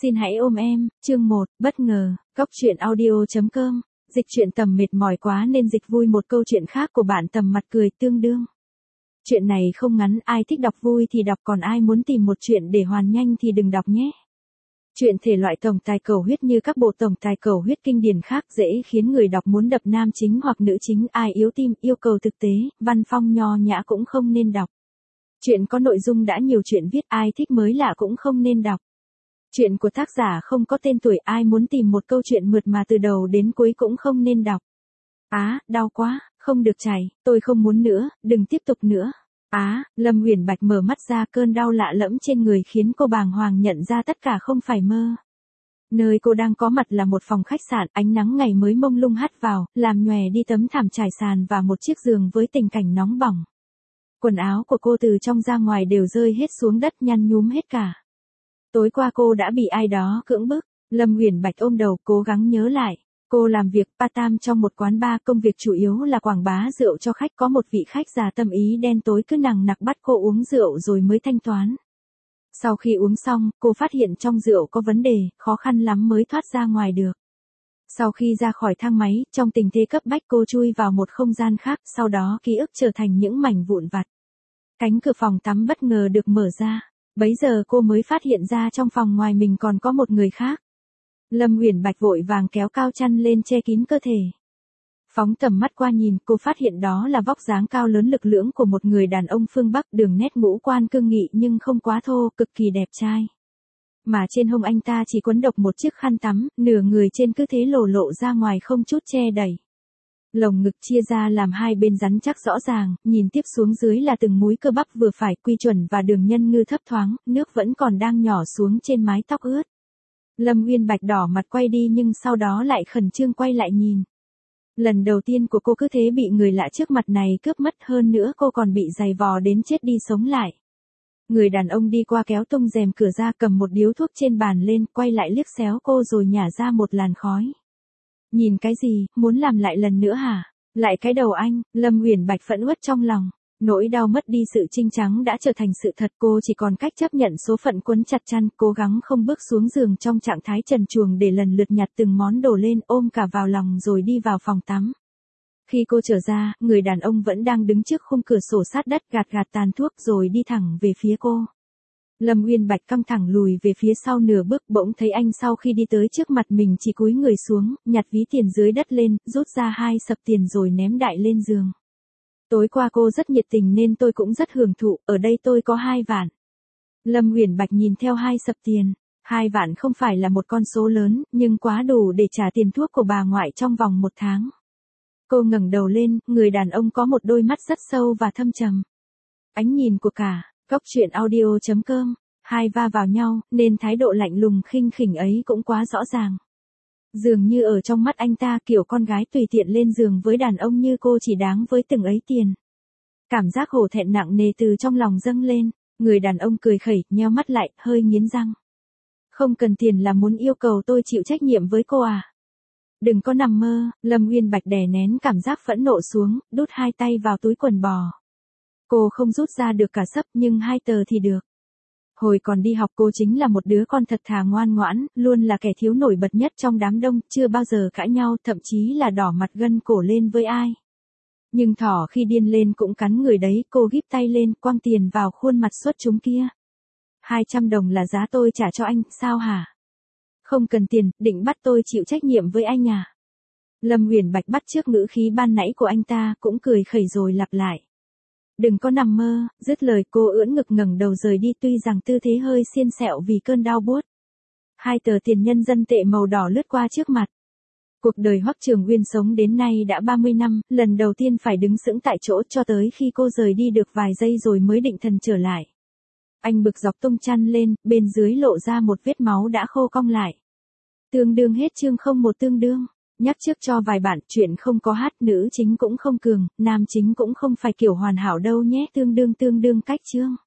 Xin hãy ôm em, chương 1, bất ngờ, Cóc truyện audio.com, dịch truyện Tầm mệt mỏi quá nên dịch vui một câu chuyện khác của bạn Tầm mặt cười tương đương. Chuyện này không ngắn, ai thích đọc vui thì đọc, còn ai muốn tìm một chuyện để hoàn nhanh thì đừng đọc nhé. Chuyện thể loại tổng tài cầu huyết như các bộ tổng tài cầu huyết kinh điển khác dễ khiến người đọc muốn đập nam chính hoặc nữ chính, ai yếu tim, yêu cầu thực tế, văn phong nho nhã cũng không nên đọc. Chuyện có nội dung đã nhiều chuyện viết, ai thích mới lạ cũng không nên đọc. Chuyện của tác giả không có tên tuổi, ai muốn tìm một câu chuyện mượt mà từ đầu đến cuối cũng không nên đọc. Đau quá, không được chảy, tôi không muốn nữa, đừng tiếp tục nữa. Lâm Uyển Bạch mở mắt ra, cơn đau lạ lẫm trên người khiến cô bàng hoàng nhận ra tất cả không phải mơ. Nơi cô đang có mặt là một phòng khách sạn, ánh nắng ngày mới mông lung hắt vào, làm nhòe đi tấm thảm trải sàn và một chiếc giường với tình cảnh nóng bỏng. Quần áo của cô từ trong ra ngoài đều rơi hết xuống đất, nhăn nhúm hết cả. Tối qua cô đã bị ai đó cưỡng bức. Lâm Uyển Bạch ôm đầu, cố gắng nhớ lại. Cô làm việc part-time trong một quán bar, công việc chủ yếu là quảng bá rượu cho khách. Có một vị khách già tâm ý đen tối cứ nằng nặc bắt cô uống rượu rồi mới thanh toán. Sau khi uống xong, cô phát hiện trong rượu có vấn đề, khó khăn lắm mới thoát ra ngoài được. Sau khi ra khỏi thang máy, trong tình thế cấp bách cô chui vào một không gian khác, sau đó ký ức trở thành những mảnh vụn vặt. Cánh cửa phòng tắm bất ngờ được mở ra. Bấy giờ cô mới phát hiện ra trong phòng ngoài mình còn có một người khác. Lâm Uyển Bạch vội vàng kéo cao chăn lên che kín cơ thể. Phóng tầm mắt qua nhìn, cô phát hiện đó là vóc dáng cao lớn lực lưỡng của một người đàn ông phương Bắc, đường nét ngũ quan cương nghị nhưng không quá thô, cực kỳ đẹp trai. Mà trên hông anh ta chỉ quấn độc một chiếc khăn tắm, nửa người trên cứ thế lộ ra ngoài không chút che đậy. Lồng ngực chia ra làm hai bên rắn chắc rõ ràng, nhìn tiếp xuống dưới là từng múi cơ bắp vừa phải, quy chuẩn và đường nhân ngư thấp thoáng, nước vẫn còn đang nhỏ xuống trên mái tóc ướt. Lâm Uyển Bạch đỏ mặt quay đi nhưng sau đó lại khẩn trương quay lại nhìn. Lần đầu tiên của cô cứ thế bị người lạ trước mặt này cướp mất, hơn nữa cô còn bị giày vò đến chết đi sống lại. Người đàn ông đi qua kéo tung rèm cửa ra, cầm một điếu thuốc trên bàn lên, quay lại liếc xéo cô rồi nhả ra một làn khói. Nhìn cái gì, muốn làm lại lần nữa hả? Lại cái đầu anh, Lâm Uyển Bạch phẫn uất trong lòng. Nỗi đau mất đi sự trinh trắng đã trở thành sự thật, cô chỉ còn cách chấp nhận số phận quấn chặt chăn, cố gắng không bước xuống giường trong trạng thái trần truồng để lần lượt nhặt từng món đồ lên, ôm cả vào lòng rồi đi vào phòng tắm. Khi cô trở ra, người đàn ông vẫn đang đứng trước khung cửa sổ sát đất, gạt tàn thuốc rồi đi thẳng về phía cô. Lâm Uyển Bạch căng thẳng lùi về phía sau nửa bước, bỗng thấy anh sau khi đi tới trước mặt mình chỉ cúi người xuống, nhặt ví tiền dưới đất lên, rút ra 2 sập tiền rồi ném đại lên giường. Tối qua cô rất nhiệt tình nên tôi cũng rất hưởng thụ, ở đây tôi có 2 vạn. Lâm Uyển Bạch nhìn theo 2 sập tiền. 2 vạn không phải là một con số lớn, nhưng quá đủ để trả tiền thuốc của bà ngoại trong vòng 1 tháng. Cô ngẩng đầu lên, người đàn ông có một đôi mắt rất sâu và thâm trầm. Ánh nhìn của cả Cóc truyện audio.com, hai va vào nhau, nên thái độ lạnh lùng khinh khỉnh ấy cũng quá rõ ràng. Dường như ở trong mắt anh ta, kiểu con gái tùy tiện lên giường với đàn ông như cô chỉ đáng với từng ấy tiền. Cảm giác hổ thẹn nặng nề từ trong lòng dâng lên, người đàn ông cười khẩy, nheo mắt lại, hơi nghiến răng. Không cần tiền là muốn yêu cầu tôi chịu trách nhiệm với cô à? Đừng có nằm mơ. Lâm Uyển Bạch đè nén cảm giác phẫn nộ xuống, đút 2 tay vào túi quần bò. Cô không rút ra được cả sấp nhưng 2 tờ thì được. Hồi còn đi học cô chính là một đứa con thật thà ngoan ngoãn, luôn là kẻ thiếu nổi bật nhất trong đám đông, chưa bao giờ cãi nhau, thậm chí là đỏ mặt gân cổ lên với ai. Nhưng thỏ khi điên lên cũng cắn người đấy, cô gíp tay lên, quăng tiền vào khuôn mặt xuất chúng kia. 200 đồng là giá tôi trả cho anh, sao hả? Không cần tiền, định bắt tôi chịu trách nhiệm với anh à? Lâm Uyển Bạch bắt chước ngữ khí ban nãy của anh ta, cũng cười khẩy rồi lặp lại. Đừng có nằm mơ. Dứt lời cô ưỡn ngực ngẩng đầu rời đi, tuy rằng tư thế hơi xiên xẹo vì cơn đau buốt. 2 tờ tiền nhân dân tệ màu đỏ lướt qua trước mặt. Cuộc đời Hoắc Trường Uyên sống đến nay đã 30 năm, lần đầu tiên phải đứng sững tại chỗ cho tới khi cô rời đi được vài giây rồi mới định thần trở lại. Anh bực dọc tung chăn lên, bên dưới lộ ra một vết máu đã khô cong lại. Tương đương hết chương 01 tương đương. Nhắc trước cho vài bạn, chuyện không có hát, nữ chính cũng không cường, nam chính cũng không phải kiểu hoàn hảo đâu nhé, tương đương cách chương.